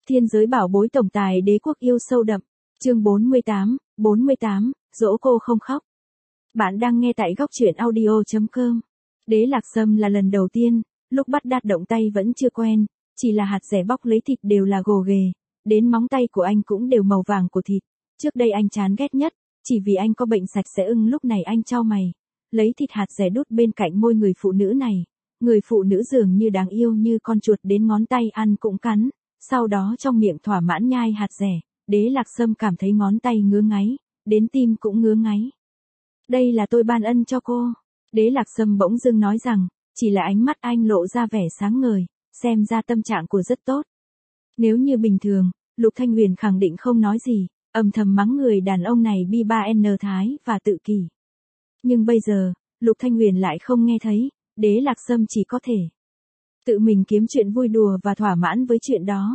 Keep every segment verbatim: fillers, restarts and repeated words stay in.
Thiên giới bảo bối tổng tài đế quốc yêu sâu đậm. Chương bốn mươi tám, bốn mươi tám, dỗ cô không khóc. Bạn đang nghe tại góc truyện audio chấm com. Đế Lạc Sâm là lần đầu tiên, lúc bắt đạt động tay vẫn chưa quen, chỉ là hạt rẻ bóc lấy thịt đều là gồ ghề, đến móng tay của anh cũng đều màu vàng của thịt. Trước đây anh chán ghét nhất, chỉ vì anh có bệnh sạch sẽ ưng, lúc này anh chau mày, lấy thịt hạt rẻ đút bên cạnh môi người phụ nữ này. Người phụ nữ dường như đáng yêu như con chuột, đến ngón tay ăn cũng cắn, sau đó trong miệng thỏa mãn nhai hạt rẻ. Đế Lạc Sâm cảm thấy ngón tay ngứa ngáy, đến tim cũng ngứa ngáy. Đây là tôi ban ân cho cô. Đế Lạc Sâm bỗng dưng nói rằng, chỉ là ánh mắt anh lộ ra vẻ sáng ngời, xem ra tâm trạng của rất tốt. Nếu như bình thường, Lục Thanh Huyền khẳng định không nói gì, âm thầm mắng người đàn ông này bi ba en thái và tự kỷ. Nhưng bây giờ, Lục Thanh Huyền lại không nghe thấy, Đế Lạc Sâm chỉ có thể tự mình kiếm chuyện vui đùa và thỏa mãn với chuyện đó.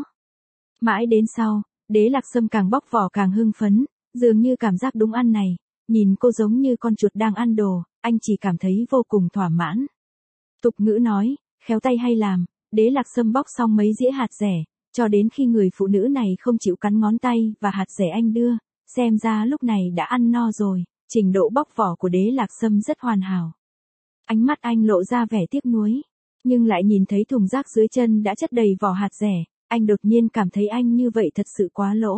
Mãi đến sau, Đế Lạc Sâm càng bóc vỏ càng hưng phấn, dường như cảm giác đúng ăn này, nhìn cô giống như con chuột đang ăn đồ, anh chỉ cảm thấy vô cùng thỏa mãn. Tục ngữ nói, khéo tay hay làm, Đế Lạc Sâm bóc xong mấy dĩa hạt rẻ, cho đến khi người phụ nữ này không chịu cắn ngón tay và hạt rẻ anh đưa, xem ra lúc này đã ăn no rồi, trình độ bóc vỏ của Đế Lạc Sâm rất hoàn hảo. Ánh mắt anh lộ ra vẻ tiếc nuối, nhưng lại nhìn thấy thùng rác dưới chân đã chất đầy vỏ hạt rẻ, anh đột nhiên cảm thấy anh như vậy thật sự quá lỗ.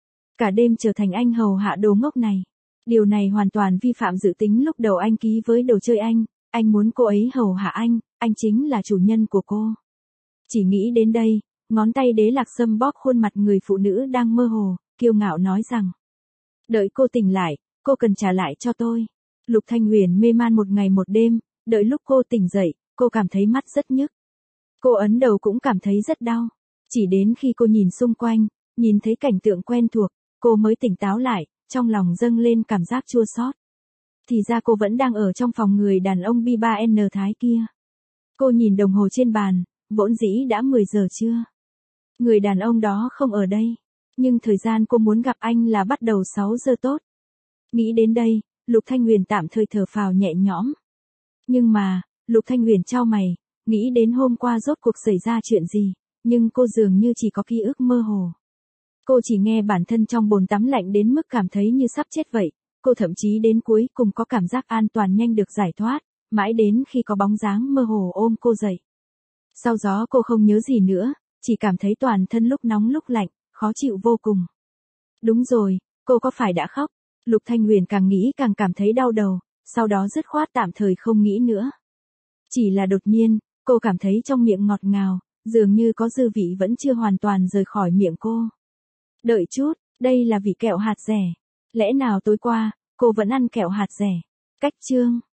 Cả đêm trở thành anh hầu hạ đồ ngốc này. Điều này hoàn toàn vi phạm dự tính lúc đầu anh ký với đồ chơi anh, anh muốn cô ấy hầu hạ anh, anh chính là chủ nhân của cô. Chỉ nghĩ đến đây, ngón tay Đế Lạc Sâm bóp khuôn mặt người phụ nữ đang mơ hồ, kiêu ngạo nói rằng, đợi cô tỉnh lại, cô cần trả lại cho tôi. Lục Thanh Huyền mê man một ngày một đêm, đợi lúc cô tỉnh dậy, cô cảm thấy mắt rất nhức. Cô ấn đầu cũng cảm thấy rất đau. Chỉ đến khi cô nhìn xung quanh, nhìn thấy cảnh tượng quen thuộc, cô mới tỉnh táo lại, trong lòng dâng lên cảm giác chua xót. Thì ra cô vẫn đang ở trong phòng người đàn ông bi ba en thái kia. Cô nhìn đồng hồ trên bàn, vốn dĩ đã mười giờ trưa. Người đàn ông đó không ở đây, nhưng thời gian cô muốn gặp anh là bắt đầu sáu giờ tốt. Nghĩ đến đây, Lục Thanh Huyền tạm thời thở phào nhẹ nhõm. Nhưng mà, Lục Thanh Huyền chau mày, nghĩ đến hôm qua rốt cuộc xảy ra chuyện gì, nhưng cô dường như chỉ có ký ức mơ hồ. Cô chỉ nghe bản thân trong bồn tắm lạnh đến mức cảm thấy như sắp chết vậy, cô thậm chí đến cuối cùng có cảm giác an toàn nhanh được giải thoát, mãi đến khi có bóng dáng mơ hồ ôm cô dậy. Sau đó cô không nhớ gì nữa, chỉ cảm thấy toàn thân lúc nóng lúc lạnh, khó chịu vô cùng. Đúng rồi, cô có phải đã khóc? Lục Thanh Huyền càng nghĩ càng cảm thấy đau đầu, sau đó dứt khoát tạm thời không nghĩ nữa. Chỉ là đột nhiên, cô cảm thấy trong miệng ngọt ngào, dường như có dư vị vẫn chưa hoàn toàn rời khỏi miệng cô. Đợi chút, đây là vị kẹo hạt rẻ. Lẽ nào tối qua, cô vẫn ăn kẹo hạt rẻ? Cách chương